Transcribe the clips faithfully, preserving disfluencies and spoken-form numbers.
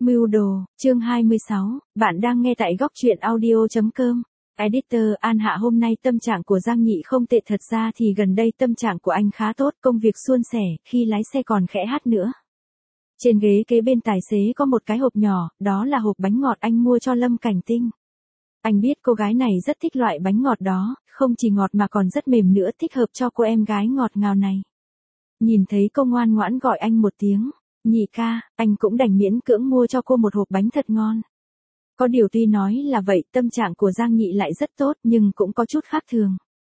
Mưu đồ, chương hai mươi sáu, bạn đang nghe tại góc truyện audio.com. Editor An Hạ hôm nay tâm trạng của Giang Nhị không tệ, thật ra thì gần đây tâm trạng của anh khá tốt, công việc suôn sẻ, khi lái xe còn khẽ hát nữa. Trên ghế kế bên tài xế có một cái hộp nhỏ, đó là hộp bánh ngọt anh mua cho Lâm Cảnh Tinh. Anh biết cô gái này rất thích loại bánh ngọt đó, không chỉ ngọt mà còn rất mềm nữa, thích hợp cho cô em gái ngọt ngào này. Nhìn thấy cô ngoan ngoãn gọi anh một tiếng Nhị ca, anh cũng đành miễn cưỡng mua cho cô một hộp bánh thật ngon. Có điều tuy nói là vậy, tâm trạng của Giang Nhị lại rất tốt nhưng cũng có chút khác thường.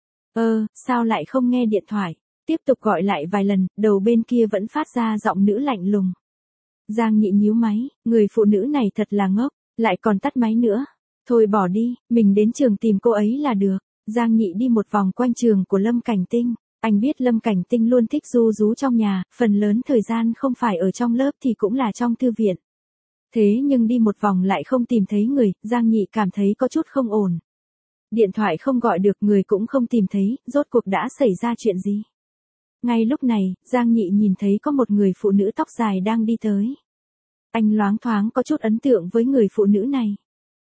Ơ, sao lại không nghe điện thoại? Tiếp tục gọi lại vài lần, đầu bên kia vẫn phát ra giọng nữ lạnh lùng. Giang Nhị nhíu máy, người phụ nữ này thật là ngốc, lại còn tắt máy nữa. Thôi bỏ đi, mình đến trường tìm cô ấy là được. Giang Nhị đi một vòng quanh trường của Lâm Cảnh Tinh. Anh biết Lâm Cảnh Tinh luôn thích ru rú trong nhà, phần lớn thời gian không phải ở trong lớp thì cũng là trong thư viện. Thế nhưng đi một vòng lại không tìm thấy người, Giang Nhị cảm thấy có chút không ổn. Điện thoại không gọi được, người cũng không tìm thấy, rốt cuộc đã xảy ra chuyện gì? Ngay lúc này, Giang Nhị nhìn thấy có một người phụ nữ tóc dài đang đi tới. Anh loáng thoáng có chút ấn tượng với người phụ nữ này.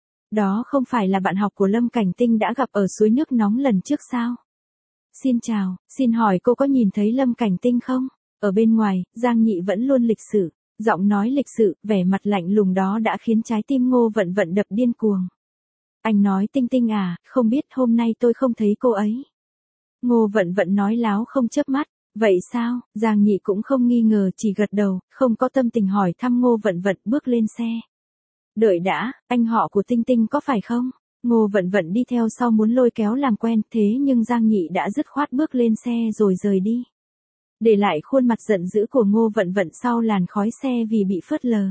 Đó không phải là bạn học của Lâm Cảnh Tinh đã gặp ở suối nước nóng lần trước sao? Xin chào, xin hỏi cô có nhìn thấy Lâm Cảnh Tinh không? Ở bên ngoài, Giang Nhị vẫn luôn lịch sự, giọng nói lịch sự, vẻ mặt lạnh lùng đó đã khiến trái tim Ngô Vận Vận đập điên cuồng. Anh nói Tinh Tinh à, không biết hôm nay tôi không thấy cô ấy. Ngô Vận Vận nói láo không chớp mắt, vậy sao? Giang Nhị cũng không nghi ngờ, chỉ gật đầu, không có tâm tình hỏi thăm Ngô Vận Vận, bước lên xe. Đợi đã, anh họ của Tinh Tinh có phải không? Ngô Vận Vận đi theo sau muốn lôi kéo làm quen, thế nhưng Giang Nhị đã dứt khoát bước lên xe rồi rời đi. Để lại khuôn mặt giận dữ của Ngô Vận Vận sau làn khói xe vì bị phớt lờ.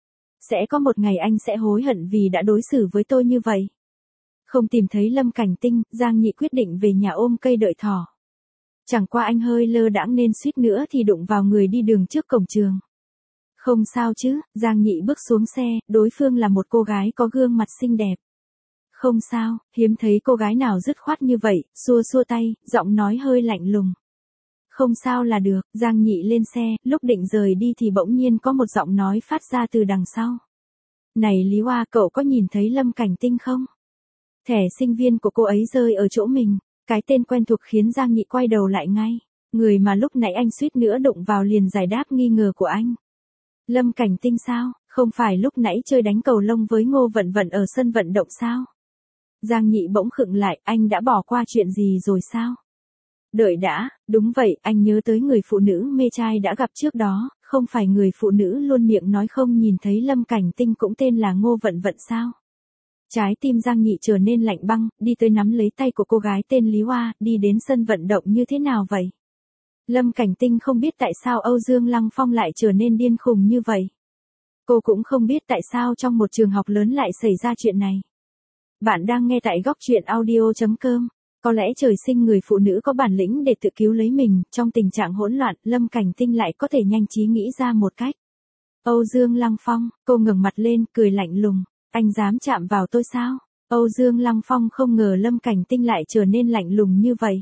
Sẽ có một ngày anh sẽ hối hận vì đã đối xử với tôi như vậy. Không tìm thấy Lâm Cảnh Tinh, Giang Nhị quyết định về nhà ôm cây đợi thỏ. Chẳng qua anh hơi lơ đãng nên suýt nữa thì đụng vào người đi đường trước cổng trường. Không sao chứ, Giang Nhị bước xuống xe, đối phương là một cô gái có gương mặt xinh đẹp. Không sao, hiếm thấy cô gái nào dứt khoát như vậy, xua xua tay, giọng nói hơi lạnh lùng. Không sao là được, Giang Nhị lên xe, lúc định rời đi thì bỗng nhiên có một giọng nói phát ra từ đằng sau. Này Lý Hoa, cậu có nhìn thấy Lâm Cảnh Tinh không? Thẻ sinh viên của cô ấy rơi ở chỗ mình, cái tên quen thuộc khiến Giang Nhị quay đầu lại ngay. Người mà lúc nãy anh suýt nữa đụng vào liền giải đáp nghi ngờ của anh. Lâm Cảnh Tinh sao, không phải lúc nãy chơi đánh cầu lông với Ngô Vận Vận ở sân vận động sao? Giang Nhị bỗng khựng lại, anh đã bỏ qua chuyện gì rồi sao? Đợi đã, đúng vậy, anh nhớ tới người phụ nữ mê trai đã gặp trước đó, không phải người phụ nữ luôn miệng nói không nhìn thấy Lâm Cảnh Tinh cũng tên là Ngô Vận Vận sao? Trái tim Giang Nhị trở nên lạnh băng, đi tới nắm lấy tay của cô gái tên Lý Hoa, đi đến sân vận động như thế nào vậy? Lâm Cảnh Tinh không biết tại sao Âu Dương Lăng Phong lại trở nên điên khùng như vậy. Cô cũng không biết tại sao trong một trường học lớn lại xảy ra chuyện này. Bạn đang nghe tại góc truyện audio.com. Có lẽ trời sinh người phụ nữ có bản lĩnh để tự cứu lấy mình, trong tình trạng hỗn loạn, Lâm Cảnh Tinh lại có thể nhanh trí nghĩ ra một cách. Âu Dương Lăng Phong, cô ngẩng mặt lên, cười lạnh lùng, anh dám chạm vào tôi sao? Âu Dương Lăng Phong không ngờ Lâm Cảnh Tinh lại trở nên lạnh lùng như vậy.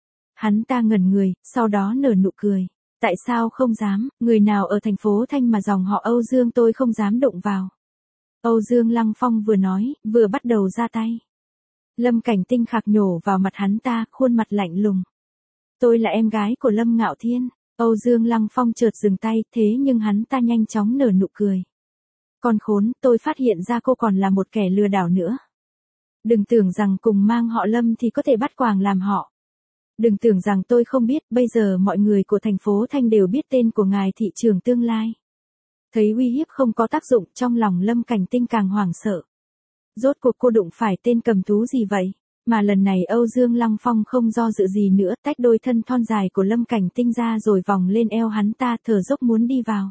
Hắn ta ngẩn người, sau đó nở nụ cười. Tại sao không dám, người nào ở thành phố Thanh mà dòng họ Âu Dương tôi không dám đụng vào. Âu Dương Lăng Phong vừa nói, vừa bắt đầu ra tay. Lâm Cảnh Tinh khạc nhổ vào mặt hắn ta, khuôn mặt lạnh lùng. Tôi là em gái của Lâm Ngạo Thiên. Âu Dương Lăng Phong chợt dừng tay, thế nhưng hắn ta nhanh chóng nở nụ cười. Con khốn, tôi phát hiện ra cô còn là một kẻ lừa đảo nữa. Đừng tưởng rằng cùng mang họ Lâm thì có thể bắt quàng làm họ. Đừng tưởng rằng tôi không biết, bây giờ mọi người của thành phố Thanh đều biết tên của ngài thị trưởng tương lai. Thấy uy hiếp không có tác dụng, trong lòng Lâm Cảnh Tinh càng hoảng sợ. Rốt cuộc cô đụng phải tên cầm thú gì vậy? Mà lần này Âu Dương Lăng Phong không do dự gì nữa, tách đôi thân thon dài của Lâm Cảnh Tinh ra rồi vòng lên eo hắn ta, thở dốc muốn đi vào.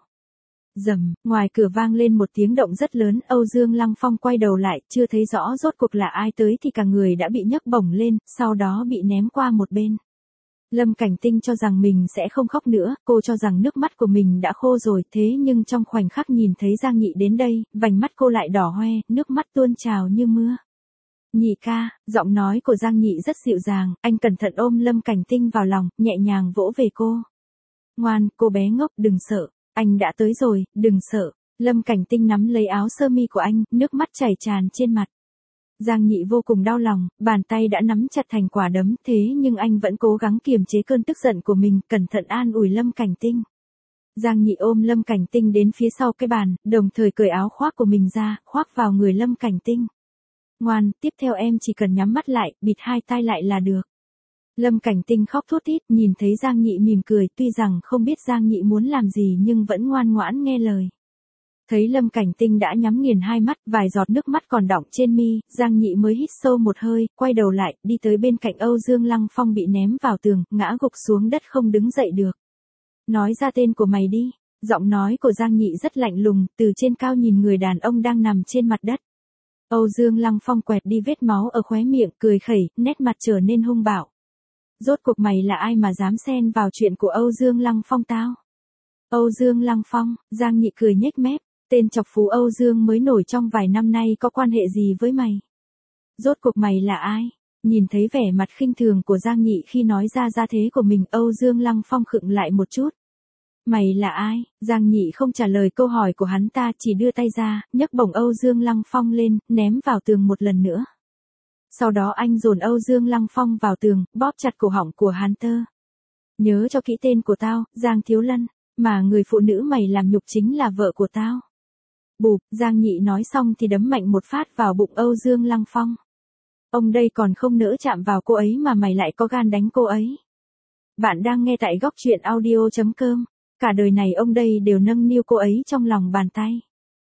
Rầm, ngoài cửa vang lên một tiếng động rất lớn, Âu Dương Lăng Phong quay đầu lại, chưa thấy rõ rốt cuộc là ai tới thì cả người đã bị nhấc bổng lên, sau đó bị ném qua một bên. Lâm Cảnh Tinh cho rằng mình sẽ không khóc nữa, cô cho rằng nước mắt của mình đã khô rồi, thế nhưng trong khoảnh khắc nhìn thấy Giang Nhị đến đây, vành mắt cô lại đỏ hoe, nước mắt tuôn trào như mưa. Nhị ca, giọng nói của Giang Nhị rất dịu dàng, anh cẩn thận ôm Lâm Cảnh Tinh vào lòng, nhẹ nhàng vỗ về cô. Ngoan, cô bé ngốc, đừng sợ, anh đã tới rồi, đừng sợ. Lâm Cảnh Tinh nắm lấy áo sơ mi của anh, nước mắt chảy tràn trên mặt. Giang Nhị vô cùng đau lòng, bàn tay đã nắm chặt thành quả đấm, thế nhưng anh vẫn cố gắng kiềm chế cơn tức giận của mình, cẩn thận an ủi Lâm Cảnh Tinh. Giang Nhị ôm Lâm Cảnh Tinh đến phía sau cái bàn, đồng thời cởi áo khoác của mình ra, khoác vào người Lâm Cảnh Tinh. Ngoan, tiếp theo em chỉ cần nhắm mắt lại, bịt hai tai lại là được. Lâm Cảnh Tinh khóc thút thít, nhìn thấy Giang Nhị mỉm cười, tuy rằng không biết Giang Nhị muốn làm gì nhưng vẫn ngoan ngoãn nghe lời. Thấy Lâm Cảnh Tinh đã nhắm nghiền hai mắt, vài giọt nước mắt còn đọng trên mi, Giang Nhị mới hít sâu một hơi, quay đầu lại, đi tới bên cạnh Âu Dương Lăng Phong bị ném vào tường, ngã gục xuống đất không đứng dậy được. Nói ra tên của mày đi. Giọng nói của Giang Nhị rất lạnh lùng, từ trên cao nhìn người đàn ông đang nằm trên mặt đất. Âu Dương Lăng Phong quẹt đi vết máu ở khóe miệng, cười khẩy, nét mặt trở nên hung bạo. Rốt cuộc mày là ai mà dám xen vào chuyện của Âu Dương Lăng Phong tao? Âu Dương Lăng Phong, Giang Nhị cười nhếch mép, tên chọc phú Âu Dương mới nổi trong vài năm nay có quan hệ gì với mày? Rốt cuộc mày là ai? Nhìn thấy vẻ mặt khinh thường của Giang Nhị khi nói ra gia thế của mình, Âu Dương Lăng Phong khựng lại một chút. Mày là ai? Giang Nhị không trả lời câu hỏi của hắn ta, chỉ đưa tay ra, nhấc bổng Âu Dương Lăng Phong lên, ném vào tường một lần nữa. Sau đó anh dồn Âu Dương Lăng Phong vào tường, bóp chặt cổ họng của hắn tơ. Nhớ cho kỹ tên của tao, Giang Thiếu Lân, mà người phụ nữ mày làm nhục chính là vợ của tao. Bụp, Giang Nhị nói xong thì đấm mạnh một phát vào bụng Âu Dương Lăng Phong. Ông đây còn không nỡ chạm vào cô ấy mà mày lại có gan đánh cô ấy. Bạn đang nghe tại góc truyện audio chấm com. Cả đời này ông đây đều nâng niu cô ấy trong lòng bàn tay.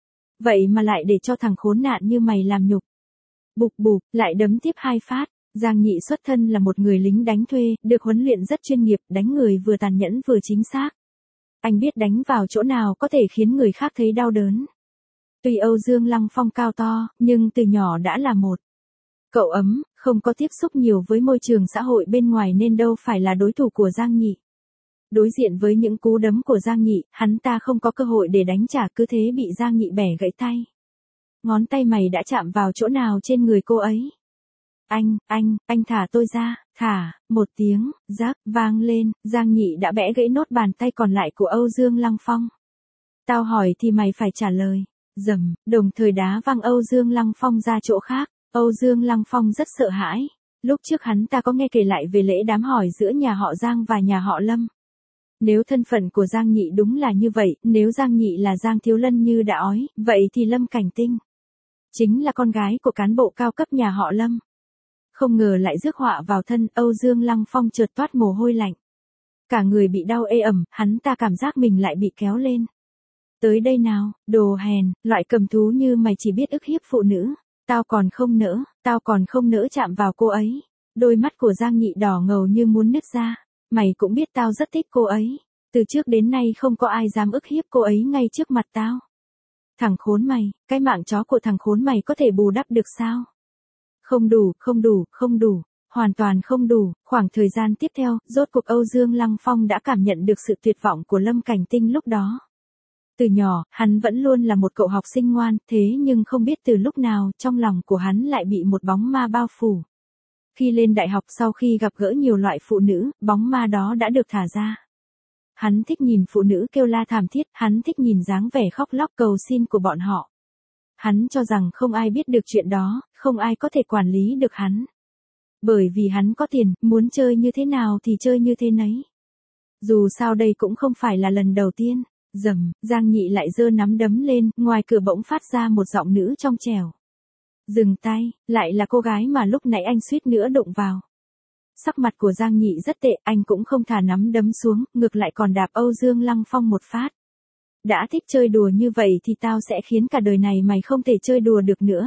Vậy mà lại để cho thằng khốn nạn như mày làm nhục. Bụp bụp, lại đấm tiếp hai phát. Giang Nhị xuất thân là một người lính đánh thuê, được huấn luyện rất chuyên nghiệp, đánh người vừa tàn nhẫn vừa chính xác. Anh biết đánh vào chỗ nào có thể khiến người khác thấy đau đớn. Tuy Âu Dương Lăng Phong cao to, nhưng từ nhỏ đã là một cậu ấm, không có tiếp xúc nhiều với môi trường xã hội bên ngoài nên đâu phải là đối thủ của Giang Nhị. Đối diện với những cú đấm của Giang Nhị, hắn ta không có cơ hội để đánh trả, cứ thế bị Giang Nhị bẻ gãy tay. Ngón tay mày đã chạm vào chỗ nào trên người cô ấy? Anh, anh, anh thả tôi ra, thả, một tiếng, rắc, vang lên, Giang Nhị đã bẻ gãy nốt bàn tay còn lại của Âu Dương Lăng Phong. Tao hỏi thì mày phải trả lời. Dầm, đồng thời đá văng Âu Dương Lăng Phong ra chỗ khác. Âu Dương Lăng Phong rất sợ hãi. Lúc trước hắn ta có nghe kể lại về lễ đám hỏi giữa nhà họ Giang và nhà họ Lâm. Nếu thân phận của Giang Nhị đúng là như vậy, nếu Giang Nhị là Giang Thiếu Lân như đã ói, vậy thì Lâm Cảnh Tinh chính là con gái của cán bộ cao cấp nhà họ Lâm. Không ngờ lại rước họa vào thân, Âu Dương Lăng Phong chợt toát mồ hôi lạnh. Cả người bị đau ê ẩm, hắn ta cảm giác mình lại bị kéo lên. Tới đây nào, đồ hèn, loại cầm thú như mày chỉ biết ức hiếp phụ nữ. Tao còn không nỡ, tao còn không nỡ chạm vào cô ấy. Đôi mắt của Giang Nhị đỏ ngầu như muốn nứt ra. Mày cũng biết tao rất thích cô ấy. Từ trước đến nay không có ai dám ức hiếp cô ấy ngay trước mặt tao. Thằng khốn mày, cái mạng chó của thằng khốn mày có thể bù đắp được sao? Không đủ, không đủ, không đủ. Hoàn toàn không đủ. Khoảng thời gian tiếp theo, rốt cuộc Âu Dương Lăng Phong đã cảm nhận được sự tuyệt vọng của Lâm Cảnh Tinh lúc đó. Từ nhỏ, hắn vẫn luôn là một cậu học sinh ngoan, thế nhưng không biết từ lúc nào, trong lòng của hắn lại bị một bóng ma bao phủ. Khi lên đại học sau khi gặp gỡ nhiều loại phụ nữ, bóng ma đó đã được thả ra. Hắn thích nhìn phụ nữ kêu la thảm thiết, hắn thích nhìn dáng vẻ khóc lóc cầu xin của bọn họ. Hắn cho rằng không ai biết được chuyện đó, không ai có thể quản lý được hắn. Bởi vì hắn có tiền, muốn chơi như thế nào thì chơi như thế nấy. Dù sao đây cũng không phải là lần đầu tiên. Dầm, Giang Nhị lại giơ nắm đấm lên, ngoài cửa bỗng phát ra một giọng nữ trong trẻo. Dừng tay, lại là cô gái mà lúc nãy anh suýt nữa đụng vào. Sắc mặt của Giang Nhị rất tệ, anh cũng không thả nắm đấm xuống, ngược lại còn đạp Âu Dương Lăng Phong một phát. Đã thích chơi đùa như vậy thì tao sẽ khiến cả đời này mày không thể chơi đùa được nữa.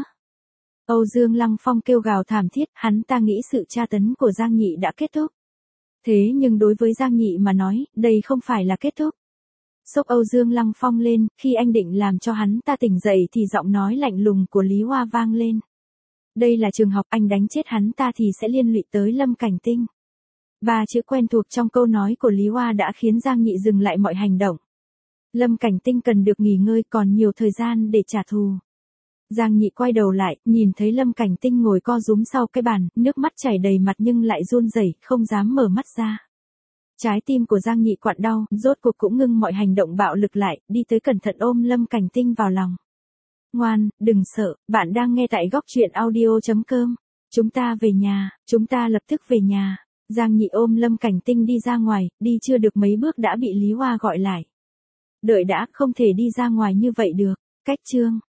Âu Dương Lăng Phong kêu gào thảm thiết, hắn ta nghĩ sự tra tấn của Giang Nhị đã kết thúc. Thế nhưng đối với Giang Nhị mà nói, đây không phải là kết thúc. Xốc Âu Dương Lăng Phong lên, khi anh định làm cho hắn ta tỉnh dậy thì giọng nói lạnh lùng của Lý Hoa vang lên. Đây là trường học, anh đánh chết hắn ta thì sẽ liên lụy tới Lâm Cảnh Tinh. Ba chữ quen thuộc trong câu nói của Lý Hoa đã khiến Giang Nhị dừng lại mọi hành động. Lâm Cảnh Tinh cần được nghỉ ngơi, còn nhiều thời gian để trả thù. Giang Nhị quay đầu lại, nhìn thấy Lâm Cảnh Tinh ngồi co rúm sau cái bàn, nước mắt chảy đầy mặt nhưng lại run rẩy, không dám mở mắt ra. Trái tim của Giang Nhị quặn đau, rốt cuộc cũng ngưng mọi hành động bạo lực lại, đi tới cẩn thận ôm Lâm Cảnh Tinh vào lòng. Ngoan, đừng sợ, bạn đang nghe tại góc truyện audio.com. Chúng ta về nhà, chúng ta lập tức về nhà. Giang Nhị ôm Lâm Cảnh Tinh đi ra ngoài, đi chưa được mấy bước đã bị Lý Hoa gọi lại. Đợi đã, không thể đi ra ngoài như vậy được. Cách chương.